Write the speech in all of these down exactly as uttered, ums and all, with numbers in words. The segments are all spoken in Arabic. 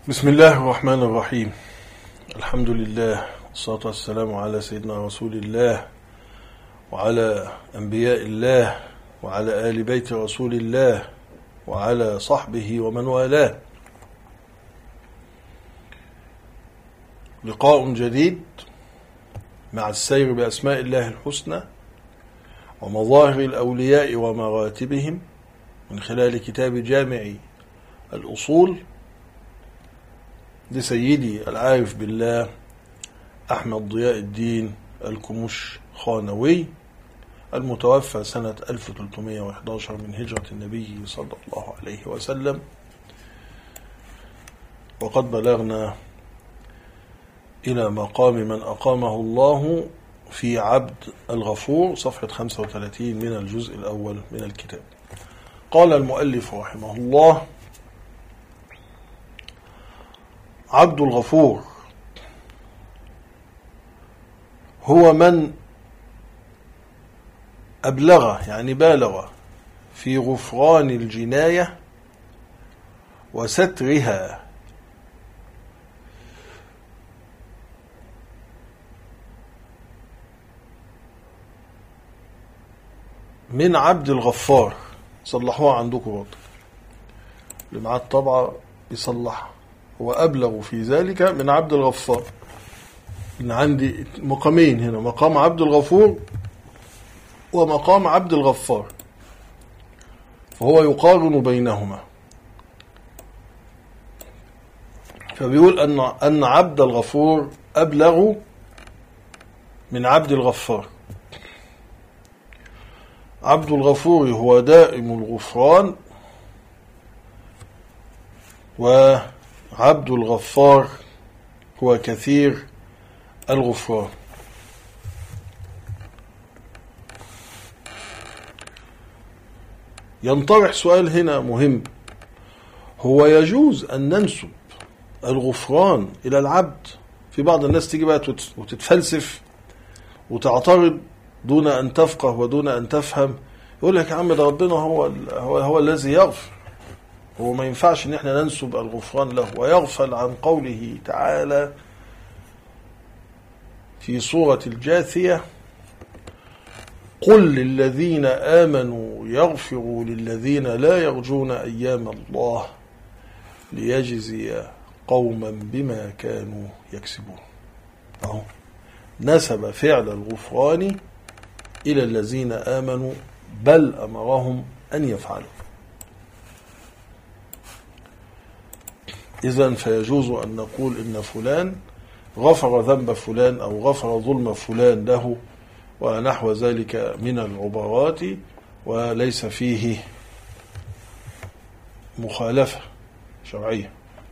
بسم الله الرحمن الرحيم. الحمد لله والصلاة والسلام على سيدنا رسول الله وعلى أنبياء الله وعلى آل بيت رسول الله وعلى صحبه ومن والاه. لقاء جديد مع السير بأسماء الله الحسنى ومظاهر الأولياء ومراتبهم من خلال كتاب جامع الأصول لسيدي العارف بالله أحمد ضياء الدين الكمش خانوي المتوفى سنة ألف وثلاثمائة وأحد عشر من هجرة النبي صلى الله عليه وسلم. وقد بلغنا إلى مقام من أقامه الله في عبد الغفور صفحة خمسة وثلاثين من الجزء الأول من الكتاب. قال المؤلف رحمه الله: عبد الغفور هو من أبلغ يعني بالغ في غفران الجناية وسترها من عبد الغفار. صلحوها عندكم برضه اللي معاه الطبعة يصلحها. هو أبلغ في ذلك من عبد الغفار. إن عندي مقامين هنا، مقام عبد الغفور ومقام عبد الغفار، فهو يقارن بينهما. فبيقول أن أن عبد الغفور أبلغ من عبد الغفار. عبد الغفور هو دائم الغفران، وعبد الغفار هو كثير الغفران. ينطرح سؤال هنا مهم: هو يجوز أن ننسب الغفران إلى العبد؟ في بعض الناس تيجي بقى وتتفلسف وتعترض دون أن تفقه ودون أن تفهم، يقول لك يا عم ده ربنا هو هو, هو الذي يغفر، هو ما ينفعش ان احنا ننسب الغفران له. ويغفل عن قوله تعالى في سورة الجاثية: قل للذين آمنوا يغفروا للذين لا يرجون أيام الله ليجزي قوما بما كانوا يكسبون. أهو نسب فعل الغفران إلى الذين آمنوا، بل أمرهم أن يفعلوا. إذن فيجوز أن نقول إن فلان غفر ذنب فلان أو غفر ظلم فلان له ونحو ذلك من العبارات، وليس فيه مخالفة شرعية،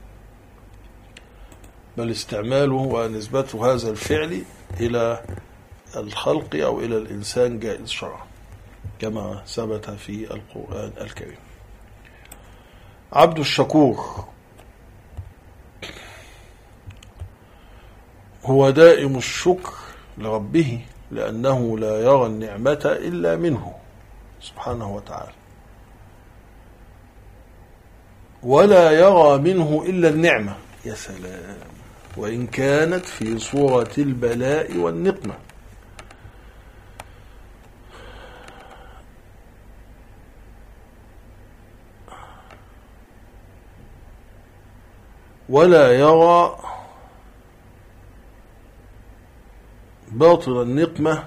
بل استعماله ونسبة هذا الفعل إلى الخلق أو إلى الإنسان جائز شرعا كما ثبت في القرآن الكريم. عبد الشكور هو دائم الشكر لربه، لأنه لا يرى النعمة إلا منه سبحانه وتعالى، ولا يرى منه إلا النعمة. يا سلام! وإن كانت في صورة البلاء والنقمة. ولا يرى باطل النقمة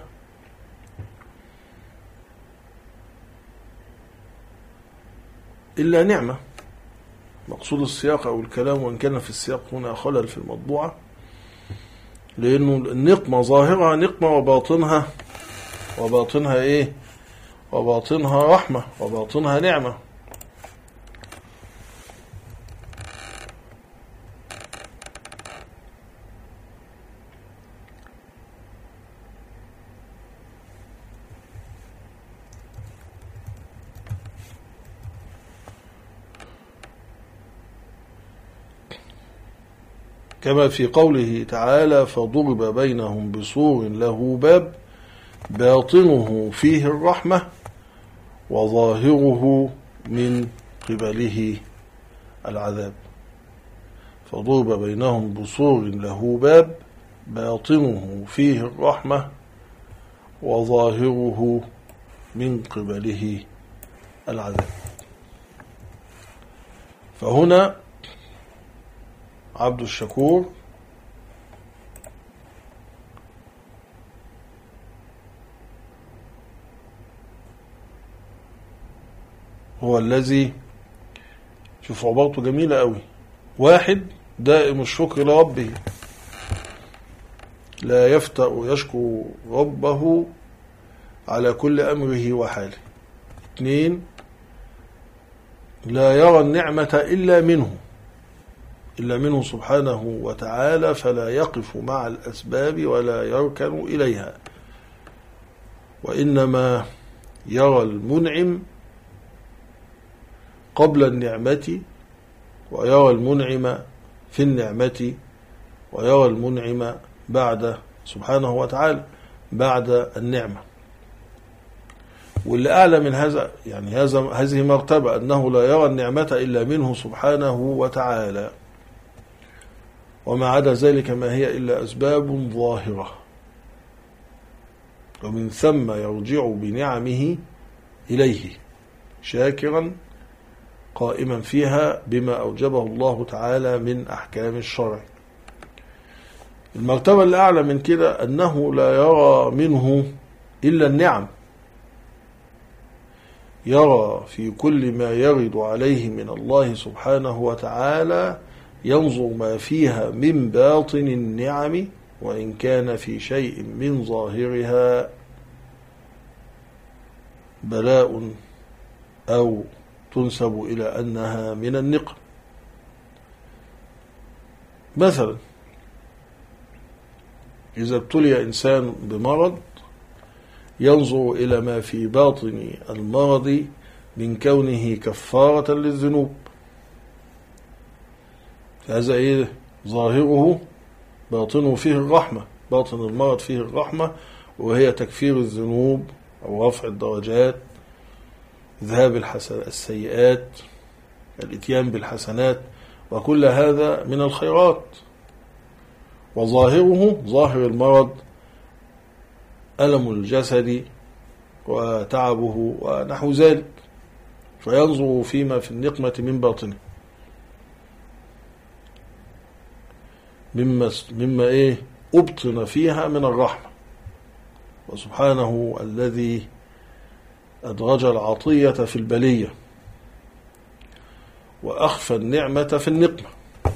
إلا نعمة. مقصود السياق أو الكلام، وإن كان في السياق هنا خلل في المطبوعة، لأنه النقمة ظاهرها نقمة وباطنها وباطنها إيه؟ وباطنها رحمة وباطنها نعمة. كما في قوله تعالى: فضرب بينهم بسور له باب باطنه فيه الرحمة وظاهره من قبله العذاب. فضرب بينهم بسور له باب باطنه فيه الرحمة وظاهره من قبله العذاب. فهنا عبد الشكور هو الذي، شوف عبارته جميلة قوي، واحد دائم الشكر لربه لا يفتأ يشكر ربه على كل أمره وحاله. اثنين لا يرى النعمة إلا منه إلا منه سبحانه وتعالى، فلا يقف مع الأسباب ولا يركن إليها، وإنما يرى المنعم قبل النعمة، ويرى المنعم في النعمة، ويرى المنعم بعد سبحانه وتعالى بعد النعمة. واللي أعلى من هذا يعني هذا هذه مرتبة أنه لا يرى النعمة إلا منه سبحانه وتعالى، وما عدا ذلك ما هي إلا أسباب ظاهرة، ومن ثم يرجع بنعمه إليه شاكرا قائما فيها بما أوجبه الله تعالى من أحكام الشرع. المرتبة الأعلى من كده أنه لا يرى منه إلا النعم، يرى في كل ما يرد عليه من الله سبحانه وتعالى، ينظر ما فيها من باطن النعم، وإن كان في شيء من ظاهرها بلاء أو تنسب إلى أنها من النقم. مثلا إذا ابتلي إنسان بمرض ينظر إلى ما في باطن المرض من كونه كفارة للذنوب، هذا إيه؟ ظاهره باطنه فيه الرحمة، باطن المرض فيه الرحمة، وهي تكفير الذنوب أو رفع الدرجات، ذهاب السيئات، الاتيان بالحسنات، وكل هذا من الخيرات. وظاهره ظاهر المرض ألم الجسد وتعبه ونحو ذلك، فينظر فيما في النقمة من باطنه مما, مما إيه أبطن فيها من الرحمة. وسبحانه الذي أدرج العطية في البلية وأخفى النعمة في النقمة،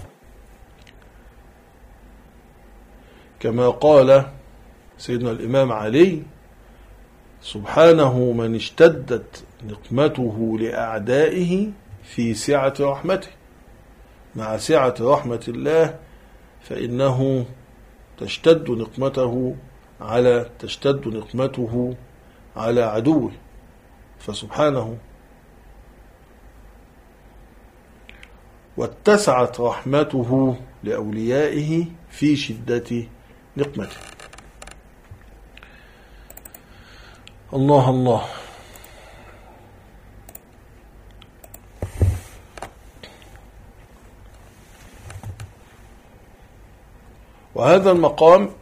كما قال سيدنا الإمام علي: سبحانه من اشتدت نقمته لأعدائه في سعة رحمته. مع سعة رحمة الله فإنه تشتد نقمته على تشتد نقمته على عدوه، فسبحانه. واتسعت رحمته لأوليائه في شدة نقمته. الله الله. وهذا المقام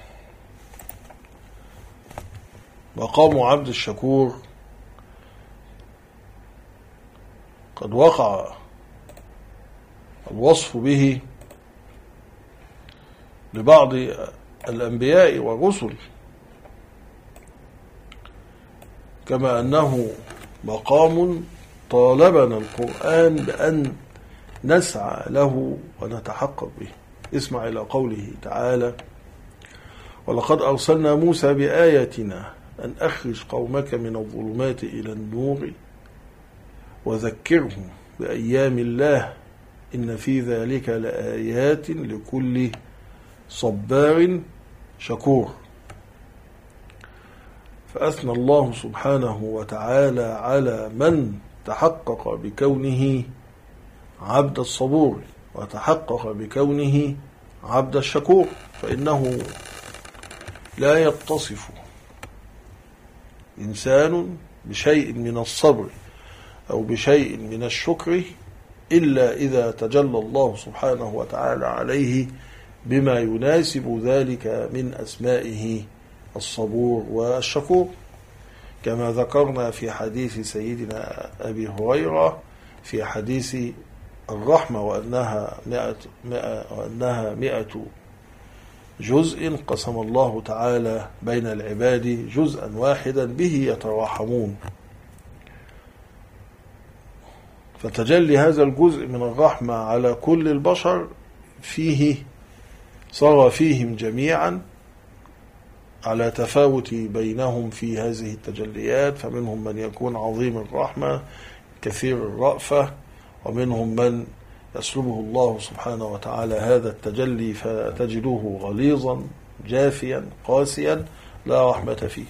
مقام عبد الشكور قد وقع الوصف به لبعض الأنبياء والرسل، كما أنه مقام طالبنا القرآن بأن نسعى له ونتحقق به. اسمع إلى قوله تعالى: ولقد أرسلنا موسى بآياتنا أن أخرج قومك من الظلمات إلى النور وذكرهم بأيام الله إن في ذلك لآيات لكل صبار شكور. فأثنى الله سبحانه وتعالى على من تحقق بكونه عبد الصبور وتحقق بكونه عبد الشكور، فإنه لا يتصف إنسان بشيء من الصبر أو بشيء من الشكر إلا إذا تجلى الله سبحانه وتعالى عليه بما يناسب ذلك من أسمائه الصبور والشكور، كما ذكرنا في حديث سيدنا أبي هريرة في حديث الرحمة وأنها مئة, مئة, وأنها مئة جزء قسم الله تعالى بين العباد جزءا واحدا به يتراحمون. فتجلي هذا الجزء من الرحمة على كل البشر فيه صار فيهم جميعا على تفاوت بينهم في هذه التجليات، فمنهم من يكون عظيم الرحمة كثير الرأفة، ومنهم من يسلبه الله سبحانه وتعالى هذا التجلي فتجده غليظا جافيا قاسيا لا رحمة فيه.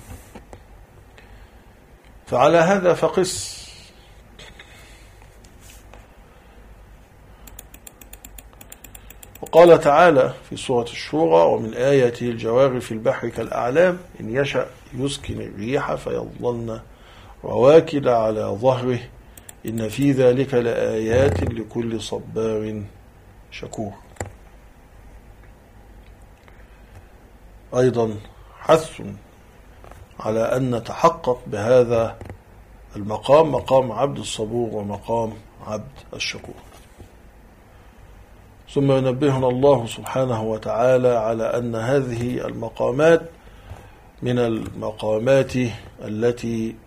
فعلى هذا فقس. وقال تعالى في سورة الشورى: ومن آياته الجوار في البحر كالأعلام إن يشأ يسكن الريح فيظللن رواكد على ظهره إن في ذلك لآيات لكل صبار شكور. أيضا حث على أن نتحقق بهذا المقام، مقام عبد الصبور ومقام عبد الشكور. ثم ينبهنا الله سبحانه وتعالى على أن هذه المقامات من المقامات التي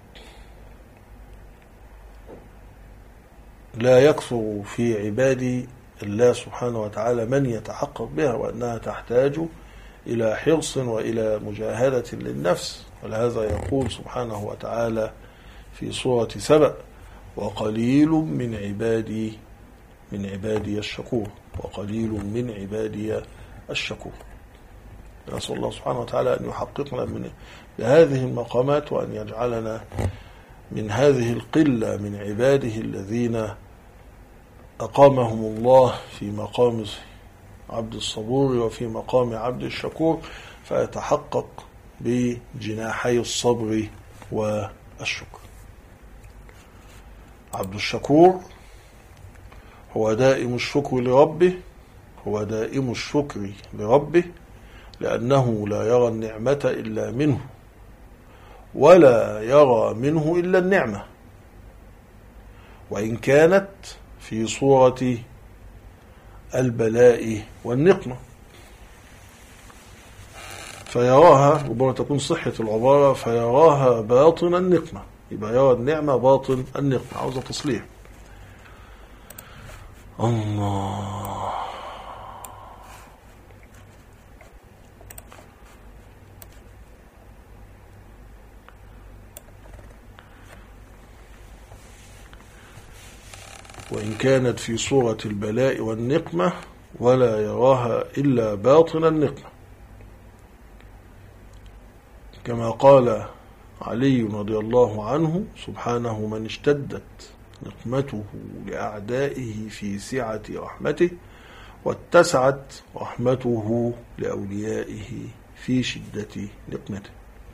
لا يكثر في عباد الله سبحانه وتعالى من يتحقق بها، وأنها تحتاج إلى حرص وإلى مجاهدة للنفس. ولهذا يقول سبحانه وتعالى في سورة سبأ: وقليل من عبادي من عبادي الشكور وقليل من عبادي الشكور. نسأل الله سبحانه وتعالى أن يحققنا من بهذه المقامات، وأن يجعلنا من هذه القلة من عباده الذين أقامهم الله في مقام عبد الصبور وفي مقام عبد الشكور، فيتحقق بجناحي الصبر والشكر. عبد الشكور هو دائم الشكر لربه، هو دائم الشكر لربه لأنه لا يرى النعمة إلا منه، ولا يرى منه إلا النعمة، وإن كانت في صورة البلاء والنقمة، فيراها، ربما تكون صحة العبارة، فيراها باطن النقمة، يبقى يرى النعمة باطن النقمة. عاوز تصليح. الله. وإن كانت في صورة البلاء والنقمة ولا يراها إلا باطن النقمة، كما قال علي رضي الله عنه: سبحانه من اشتدت نقمته لأعدائه في سعة رحمته، واتسعت رحمته لأوليائه في شدة نقمته.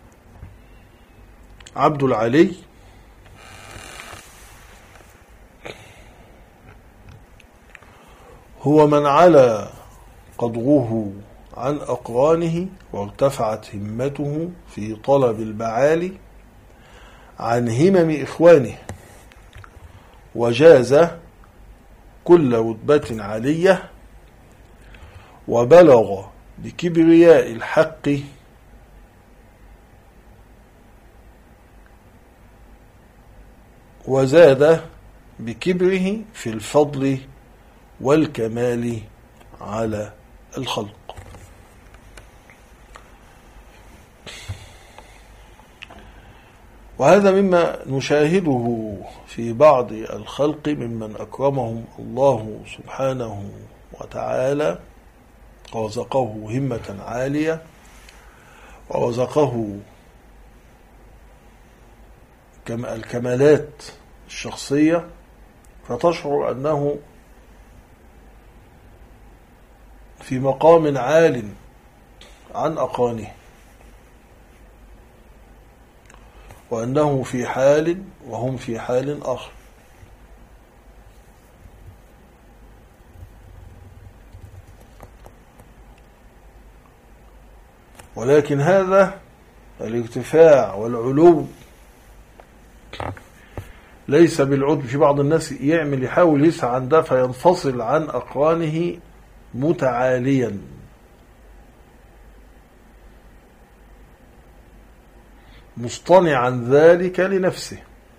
عبد العلي هو من علا قدره عن أقرانه وارتفعت همته في طلب المعالي عن همم إخوانه، وجاز كل رتبة عالية، وبلغ بكبرياء الحق وزاد بكبره في الفضل والكمال على الخلق. وهذا مما نشاهده في بعض الخلق ممن أكرمهم الله سبحانه وتعالى ورزقه همة عالية ورزقه الكمالات الشخصية، فتشعر أنه في مقام عال عن أقرانه، وأنه في حال وهم في حال آخر. ولكن هذا الارتفاع والعلو ليس بالعجب. في بعض الناس يعمل يحاول يسعى عن ده فينفصل عن أقرانه متعاليا، مصطنعا ذلك لنفسه،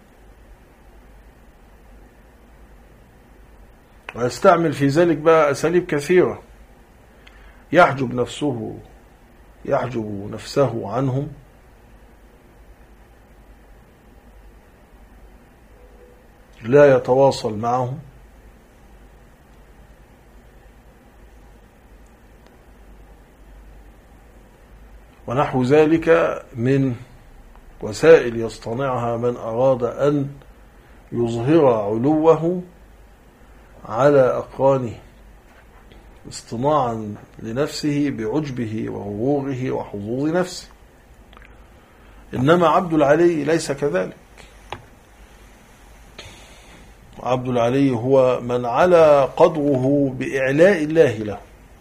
ويستعمل في ذلك بقى أساليب كثيرة يحجب نفسه يحجب نفسه عنهم، لا يتواصل معهم، ونحو ذلك من وسائل يصطنعها من أراد أن يظهر علوه على أقرانه اصطناعا لنفسه بعجبه وغروره وحظوظ نفسه. إنما عبد العلي ليس كذلك. عبد العلي هو من على قدره بإعلاء الله له.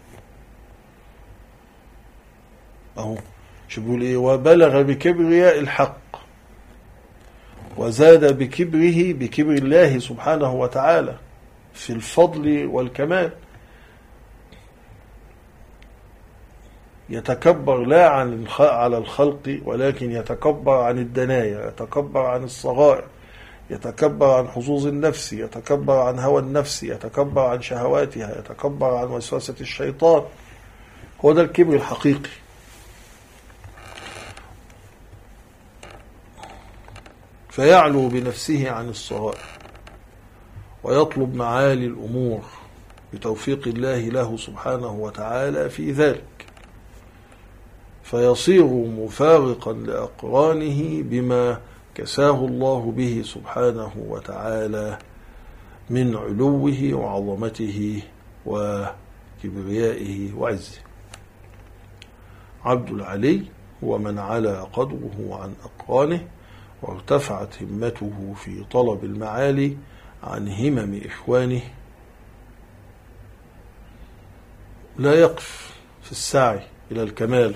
أهو شو بيقول إيه؟ وبلغ بكبرياء الحق وزاد بكبره بكبر الله سبحانه وتعالى في الفضل والكمال. يتكبر لا عن على الخلق، ولكن يتكبر عن الدنايا، يتكبر عن الصغائر، يتكبر عن حظوظ النفس، يتكبر عن هوى النفس، يتكبر عن شهواتها، يتكبر عن وسوسة الشيطان. هو ده الكبر الحقيقي. فيعلو بنفسه عن الصغائر ويطلب معالي الأمور بتوفيق الله له سبحانه وتعالى في ذلك، فيصير مفارقا لأقرانه بما كساه الله به سبحانه وتعالى من علوه وعظمته وكبريائه وعزه. عبد العلي هو من علا قدره عن أقرانه وارتفعت همته في طلب المعالي عن همم إخوانه، لا يقف في السعي إلى الكمال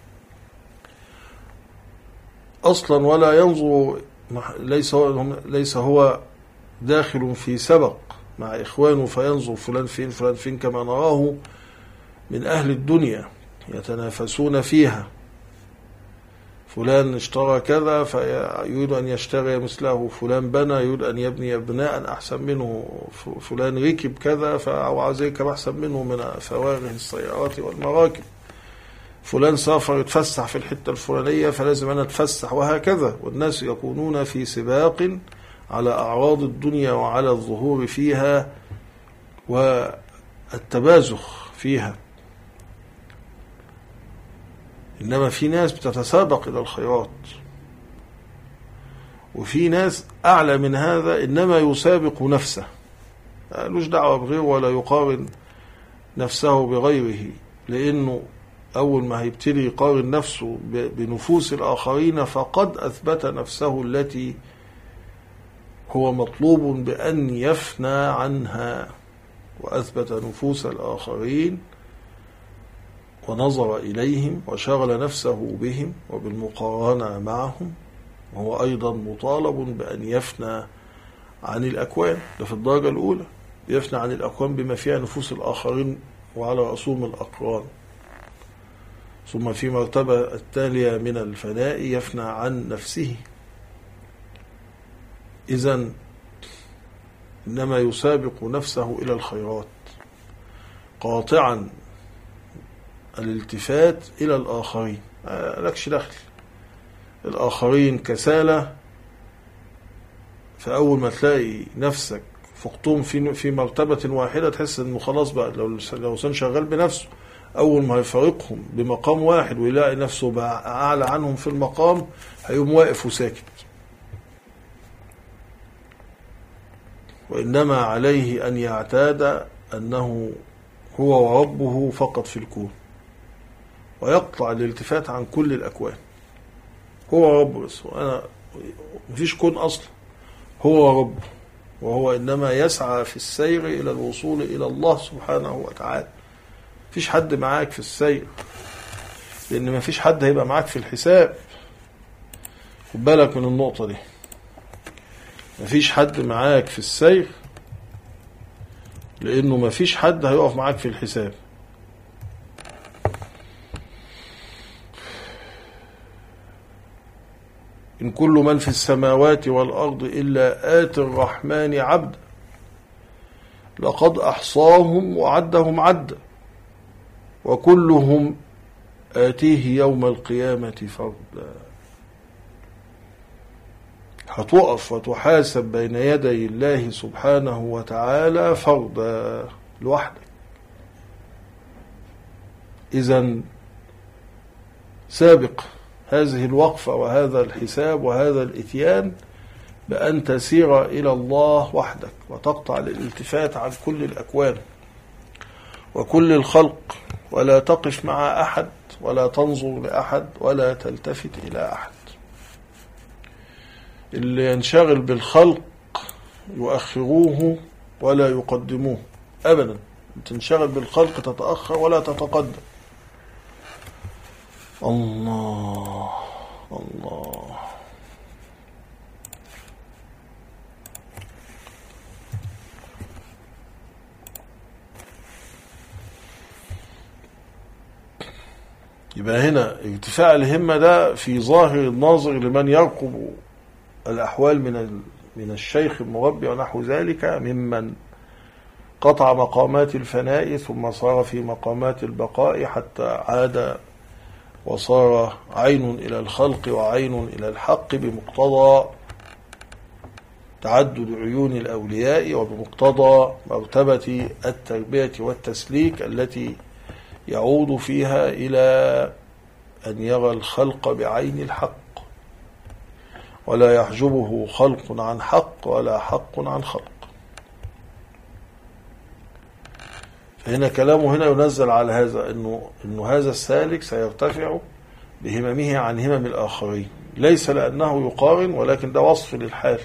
أصلا، ولا ينظر، ليس هو, ليس هو داخل في سبق مع إخوانه فينظر فلان فين فلان فين كما نراه من أهل الدنيا يتنافسون فيها. فلان اشترى كذا فيريد أن يشتري مثله، فلان بنى يريد أن يبني بناء أحسن منه، فلان ركب كذا فعاوز يركب أحسن منه من فوارغ السيارات والمراكب، فلان سافر يتفسح في الحتة الفلانية فلازم أنا أتفسح، وهكذا. والناس يكونون في سباق على أعراض الدنيا وعلى الظهور فيها والتبازخ فيها. إنما في ناس بتتسابق إلى الخيرات، وفي ناس أعلى من هذا إنما يسابق نفسه، ملوش دعوة بغيره ولا يقارن نفسه بغيره، لأنه أول ما هيبتدي يقارن نفسه بنفوس الآخرين فقد أثبت نفسه التي هو مطلوب بأن يفنى عنها، وأثبت نفوس الآخرين ونظر إليهم وشغل نفسه بهم وبالمقارنة معهم، وهو أيضا مطالب بأن يفنى عن الأكوان. ده في الدرجة الأولى، يفنى عن الأكوان بما فيها نفوس الآخرين وعلى رأسهم الأقران. ثم في مرتبة التالية من الفناء يفنى عن نفسه. إذن إنما يسابق نفسه إلى الخيرات، قاطعا الالتفات إلى الآخرين، لكش دخل. الآخرين كسالة، فأول ما تلاقي نفسك فقطهم في في مرتبة واحدة تحس إنه خلاص بقى، لو لو كان شغال بنفسه أول ما يفارقهم بمقام واحد ويلاقي نفسه بقى أعلى عنهم في المقام هيقوم واقف وساكت. وإنما عليه أن يعتاد أنه هو وربه فقط في الكون، ويقطع الالتفات عن كل الأكوان. هو رب بس، وأنا مفيش كون أصلا، هو رب، وهو إنما يسعى في السير إلى الوصول إلى الله سبحانه وتعالى. مفيش حد معاك في السير، لأن ما فيش حد هيبقى معاك في الحساب. خد بالك من النقطة دي، ما فيش حد معاك في السير، لأنه ما فيش حد هيقف معاك في الحساب. إن كل من في السماوات والأرض إلا آتي الرحمن عبدا لقد أحصاهم وعدهم عدا وكلهم آتيه يوم القيامة فردا. هتقف وتحاسب بين يدي الله سبحانه وتعالى فردا لوحدك. إذن سابق هذه الوقفة وهذا الحساب وهذا الإتيان بأن تسير إلى الله وحدك وتقطع الالتفات عن كل الأكوان وكل الخلق، ولا تقف مع أحد ولا تنظر لأحد ولا تلتفت إلى أحد. اللي ينشغل بالخلق يؤخروه ولا يقدموه أبدا. تنشغل بالخلق تتأخر ولا تتقدم. الله الله. يبقى هنا ارتفاع الهمة ده في ظاهر الناظر لمن يرقب الأحوال من من الشيخ المربي ونحو ذلك، ممن قطع مقامات الفناء ثم صار في مقامات البقاء حتى عاد وصار عين إلى الخلق وعين إلى الحق بمقتضى تعدد عيون الأولياء وبمقتضى مرتبة التربية والتسليك التي يعود فيها إلى أن يرى الخلق بعين الحق ولا يحجبه خلق عن حق ولا حق عن خلق. فهنا كلامه هنا ينزل على هذا، إنه, إنه هذا السالك سيرتفع بهممه عن همم الآخرين، ليس لأنه يقارن، ولكن ده وصف للحال،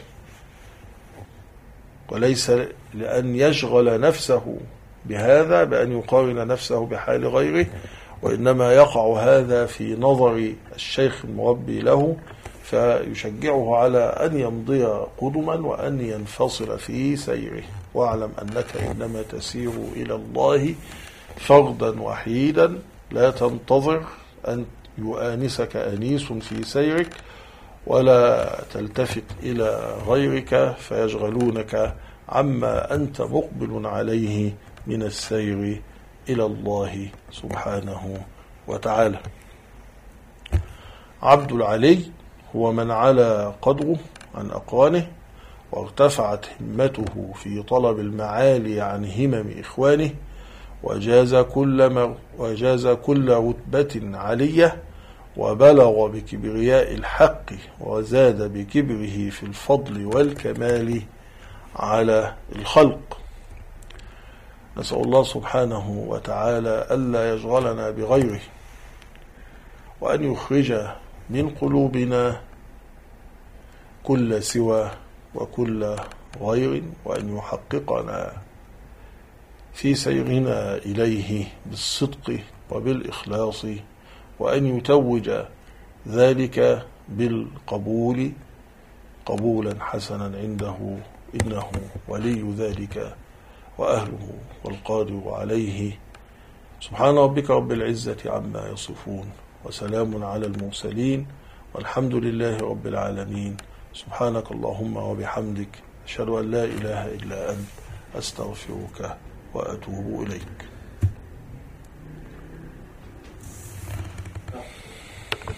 وليس لأن يشغل نفسه بهذا بأن يقارن نفسه بحال غيره، وإنما يقع هذا في نظر الشيخ المربي له فيشجعه على أن يمضي قدما وأن ينفصل في سيره. واعلم أنك إنما تسير إلى الله فردا وحيدا، لا تنتظر أن يؤانسك أنيس في سيرك ولا تلتفت إلى غيرك فيشغلونك عما أنت مقبل عليه من السير إلى الله سبحانه وتعالى. عبد العلي هو من على قدره عن أقرانه وارتفعت همته في طلب المعالي عن همم إخوانه، وجاز كل مر وجاز كل رتبة علية، وبلغ بكبرياء الحق وزاد بكبره في الفضل والكمال على الخلق. نسأل الله سبحانه وتعالى ألا يشغلنا بغيره، وأن يخرج من قلوبنا كل سوى وكل غير، وأن يحققنا في سيرنا إليه بالصدق وبالإخلاص، وأن يتوج ذلك بالقبول قبولا حسنا عنده، إنه ولي ذلك وأهله والقادر عليه. سبحان ربك رب العزة عما يصفون، وسلام على المرسلين، والحمد لله رب العالمين. سبحانك اللهم وبحمدك، أشهد أن لا إله إلا أنت، أستغفرك وأتوب إليك.